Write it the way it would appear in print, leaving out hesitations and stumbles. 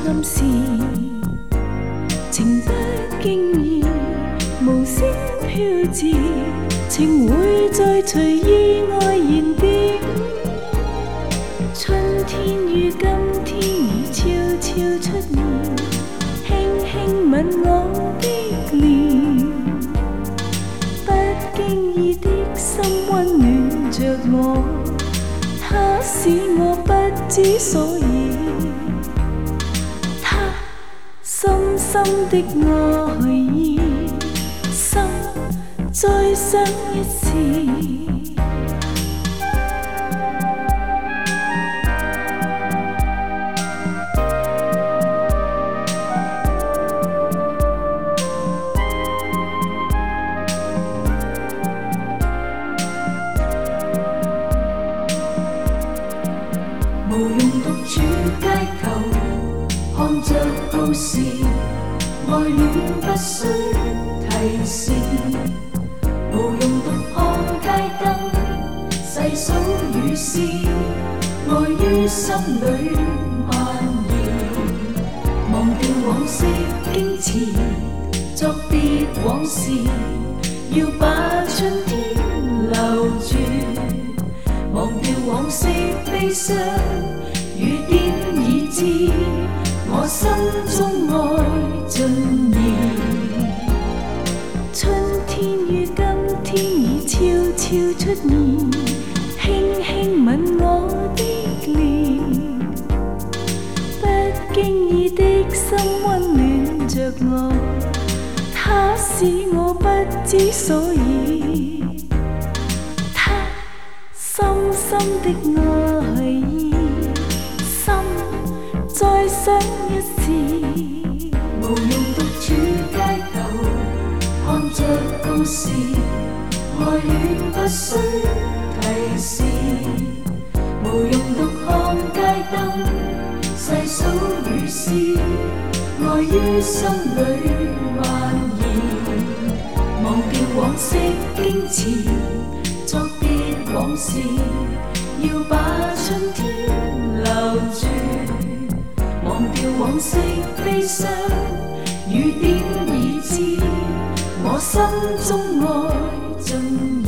暗示，情不經意，無聲飄至，情會再隨意外燃點。春天與今天已悄悄出現，輕輕吻我的臉，不經意的心溫暖着我，它使我不知所以。它深深的愛意，心再想一次。無用獨處街頭，看着告示，愛戀不需提示。無用獨看街燈，細數雨絲，愛於心裏蔓延。忘掉往昔矜持，作別往事，要把春天留住。忘掉往昔悲傷，雨點已知，我心中愛盡燃。春天與今天已悄悄出現，輕輕吻我的臉，不經意的心溫暖着我，它使我不知所以。深深的愛意，心再想一次。無用獨處街頭，看着告示，愛戀不需提示。無用獨看街燈，細數雨絲，愛於心裏蔓延。忘掉往昔矜持，作別往事，要把春天留住。忘掉往昔悲傷，雨點已知，我心中愛盡